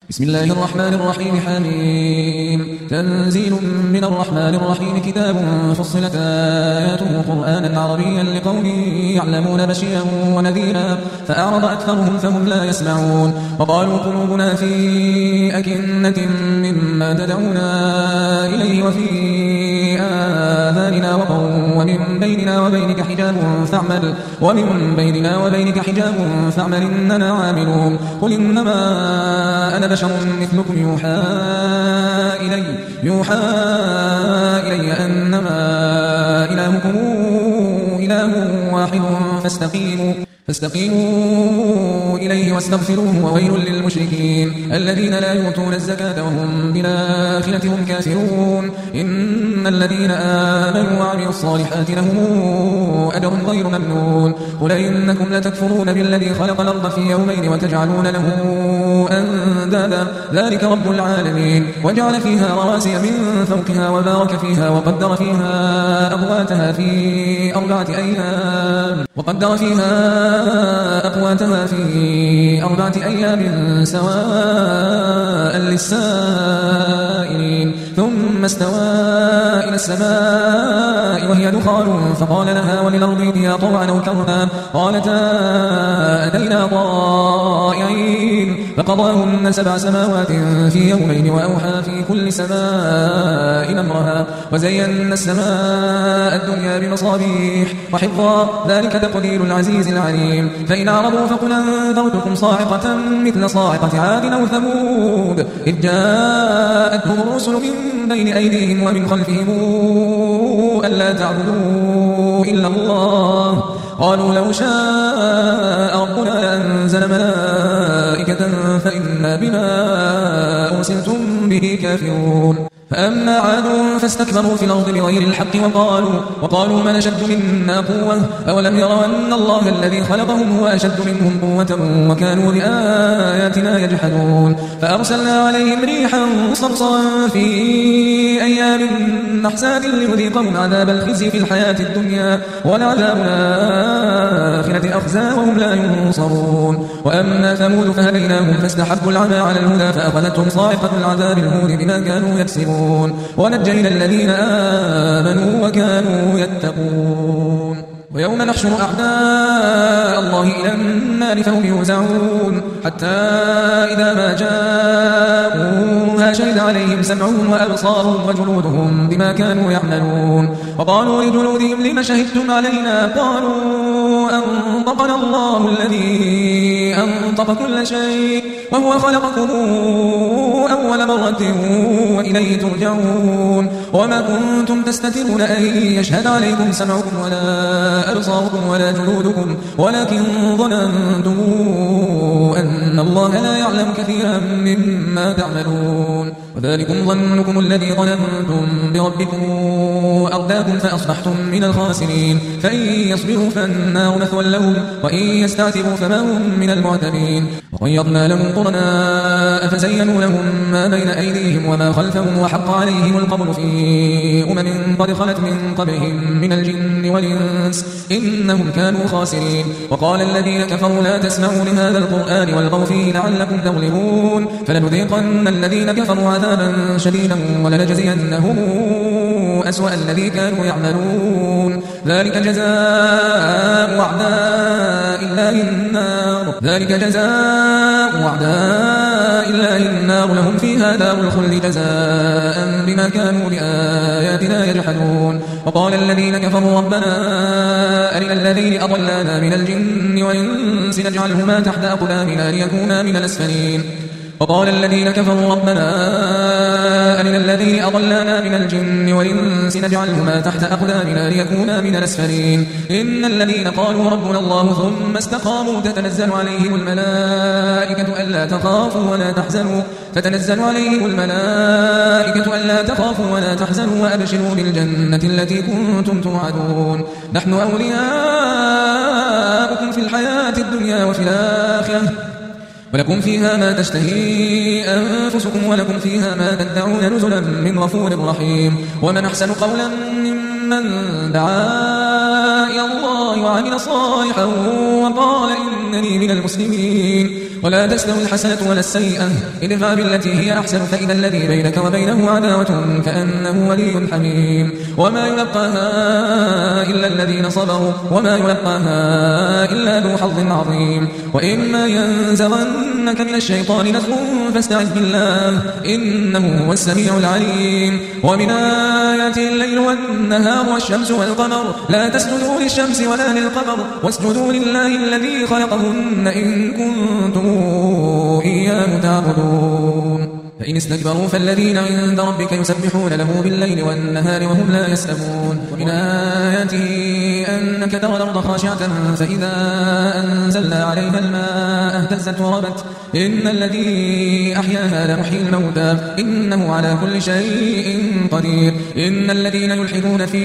بسم الله الرحمن الرحيم. حميم. تنزيل من الرحمن الرحيم. كتاب فصلت آياته قرآنا عربيا لقوم يعلمون بشيرا ونذيرا فأعرض أكثرهم فهم لا يسمعون. وقالوا قلوبنا في أكنة مما تدعونا إليه وفي آذاننا وقر ومن بيننا وبينك حجاب فاعمل إننا عاملون. قل إنما أنا بشر مثلكم يوحى إلي أنما إلهكم إله واحد فاستقيموا إليه واستغفروه. وويل للمشركين الذين لا يؤتون الزكاة وهم بالآخرة هم كافرون. إن الذين آمنوا وعملوا الصالحات لهم أجر غير ممنون. قل إنكم لتكفرون بالذي خلق الأرض في يومين وتجعلون له أندادا ذلك رب العالمين. وجعل فيها رواسي من فوقها وبارك فيها وقدر فيها أقواتها في 4 أيام سواء للسائلين. ثم استوى إلى السماء وهي دخان فقال لها وللأرض ائتيا طوعا أو كرها قالتا أتينا طائعين. فقضاهن 7 سماوات في يومين وأوحى في كل سماء أمرها وزينا السماء الدنيا بمصابيح وحفظا ذلك تقدير العزيز العليم. فإن أعرضوا فقل أنذرتكم صاعقة مثل صاعقة عاد أو ثمود إذ جاءتهم الرسل من بين أيديهم ومن خلفهم ألا تعبدوا إلا الله قالوا لو شاء ربنا لأنزل ملائكة فإنا بما أرسلتم به كافرون. فأما عاد فاستكبروا في الأرض بغير الحق وقالوا من أشد منا قوة أولم يروا أن الله الذي خلقهم هو أشد منهم قوة وكانوا بآياتنا يجحدون. فأرسلنا عليهم ريحا صرصرا في أيام نحسات لنذيقهم عذاب الخزي في الحياة الدنيا ولعذاب الآخرة أخزى وهم لا ينصرون. وأما ثمود فهديناهم فاستحبوا العمى على الهدى فأخذتهم صاعقة العذاب الهون بما كانوا يكسبون. ونجينا الذين آمنوا وكانوا يتقون. ويوم نحشر أعداء الله إلى النار فهم يوزعون حتى إذا ما جاءوها شهد عليهم سمعهم وأبصارهم وجلودهم بما كانوا يعملون. وقالوا لجلودهم لم شهدتم علينا قالوا أنطقنا الله الذي أنطق كل شيء وهو خلقكم أول مرة وإليه ترجعون. وما كنتم تستترون أن يشهد عليكم سمعكم ولا أبصاركم ولا جلودكم ولكن ظننتم أن الله لا يعلم كثيرا مما تعملون. وذلكم ظنكم الذي ظننتم بربكم أرداكم فأصبحتم من الخاسرين. فإن يصبروا فالنار مثوى لهم وإن يستعتبوا فما هم من المعتبين. وقيضنا لهم قرناء فزينوا لهم ما بين أيديهم وما خلفهم وحق عليهم القول في قد خلت من قبلهم من الجن والإنس إنهم كانوا خاسرين. وقال الذين كفروا لا تسمعوا لهذا القرآن والغوا فيه لعلكم تغلبون. فلنذيقن الذين كفروا عذابا شديدا ولنجزينهم أسوأ الذي كانوا يعملون. ذلك جزاء أعداء الله النار لهم فيها دار الخلد جزاء بما كانوا بآياتنا يجحدون. وقال الذين كفروا ربنا أرنا الذين أضلانا من الجن والإنس نجعلهما تحت أقدامنا ليكونا من الأسفلين. وقال الذين كفروا ربنا أرنا الذين أضلانا من الجن والإنس نجعلهما تحت أقدامنا ليكونا من الأسفلين. إن الذين قالوا ربنا الله ثم استقاموا تتنزل عليهم الملائكة ألا تخافوا ولا تحزنوا وأبشروا بالجنة التي كنتم توعدون. نحن أولياؤكم في الحياة الدنيا وفي الآخرة ولكم فيها ما تشتهي أنفسكم ولكم فيها ما تدعون نزلا من غفور رحيم. ومن أحسن قولا ممن دعا إلى الله وعمل صالحا وقال إنني من المسلمين. ولا تستوي الحسنة ولا السيئة ادفع بالتي هي أحسن فإذا الذي بينك وبينه عداوة كأنه ولي حميم وما يلقاها إلا الذين صبروا وما يلقاها إلا ذو حظ عظيم وإما ينزغنك من الشيطان نزغ فاستعذ بالله إنه هو السميع العليم ومن آياته الليل والنهار والشمس والقمر لا تسجدوا للشمس ولا للقمر واسجدوا لله الذي خلقهن إن كنتم إياه تعبدون فإن استكبروا فالذين عند ربك يسبحون له بالليل والنهار وهم لا يسأمون ومن آياته أنك ترى الأرض خاشعة فإذا أنزلنا عليها الماء اهتزت وربت إن الذي أحياها لمحيي الموتى إنه على كل شيء قدير إن الذين يلحدون في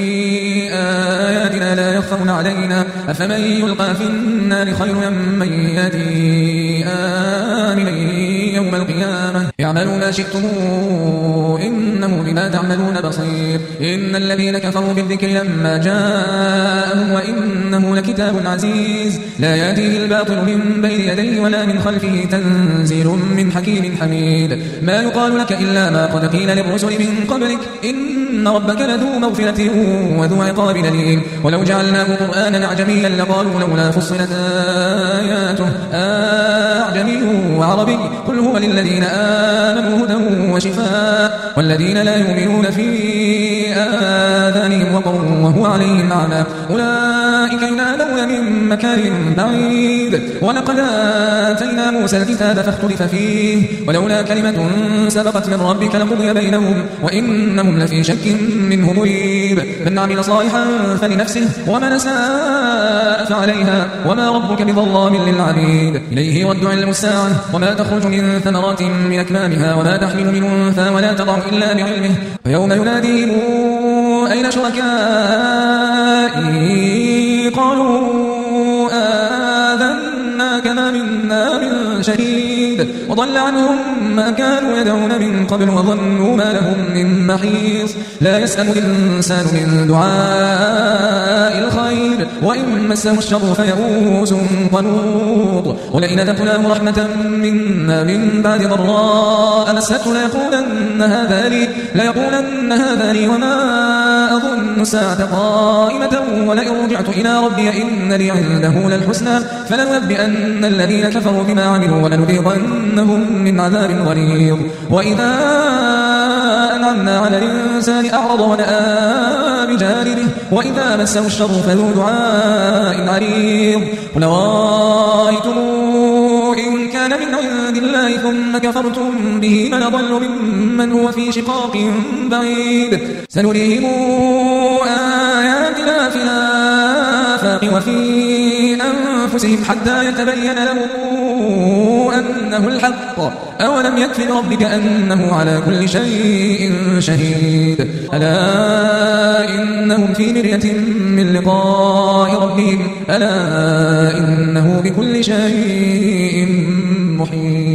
آياتنا لا يخفون علينا أفمن يلقى في النار خير من يأتي آمنا يوم القيامة اعملوا ما شئتم إنه بما تعملون بصير إن الذين كفروا بالذكر لما جاءهم وإنه لكتاب عزيز لا يأتيه الباطل من بين يديه ولا من خلفه تنزيل من حكيم حميد ما يقال لك إلا ما قد قيل للرسل من قبلك إن ربك لذو مغفرة وذو عقاب أليم ولو جعلناه قرآنا أعجميا لقالوا لولا فصلت آياته أعجمي وعربي قل هو للذين آمنوا هدى وشفاء والذين لا يؤمنون في آذانهم وقر وهو عليهم أعمى أولئك ينادون من مكان بعيد ولقد آتينا موسى الكتاب فاختلف فيه ولولا كلمة سبقت من ربك لقضي بينهم وإنهم لفي شك منه مريب من عمل صالحا فلنفسه ومن ساء فعليها وما ربك بظلام للعبيد إليه رد علم الساعة وما تخرج من ثمرات من أكمامها وما تحمل من أنثى ولا تضع إلا بعلمه ويوم يناديهم أين شركائي قالوا آذناك ما منا من شهيد وضل عنهم ما كانوا يدعون من قبل وظنوا ما لهم من محيص لا يسأم الإنسان من دعاء الخير وإن مسه الشر فيئوس قنوط ولئن ذقناه رحمة منا من بعد ضراء مسته ليقولن هذا لي وما أظن الساعة قائمة ولئن رجعت إلى ربي إن لي عنده للحسنى فلننبئن الذين كفروا بما عملوا ولنذيقنهم من عذاب غليظ وإذا أنعمنا على الإنسان أعرض ونأى بجانبه وإذا مسه الشر فذو دعاء عريض قل رأيتم إن كان من عند الله ثم كفرتم به من أضل ممن هو في شقاق بعيد سنريهم آياتنا في الآفاق وفي أنفسهم حتى يتبين لهم أنه الحق أولم يكف بربك أنه على كل شيء شهيد ألا إنهم في مرية من لقاء ربهم ألا إنه بكل شيء محيط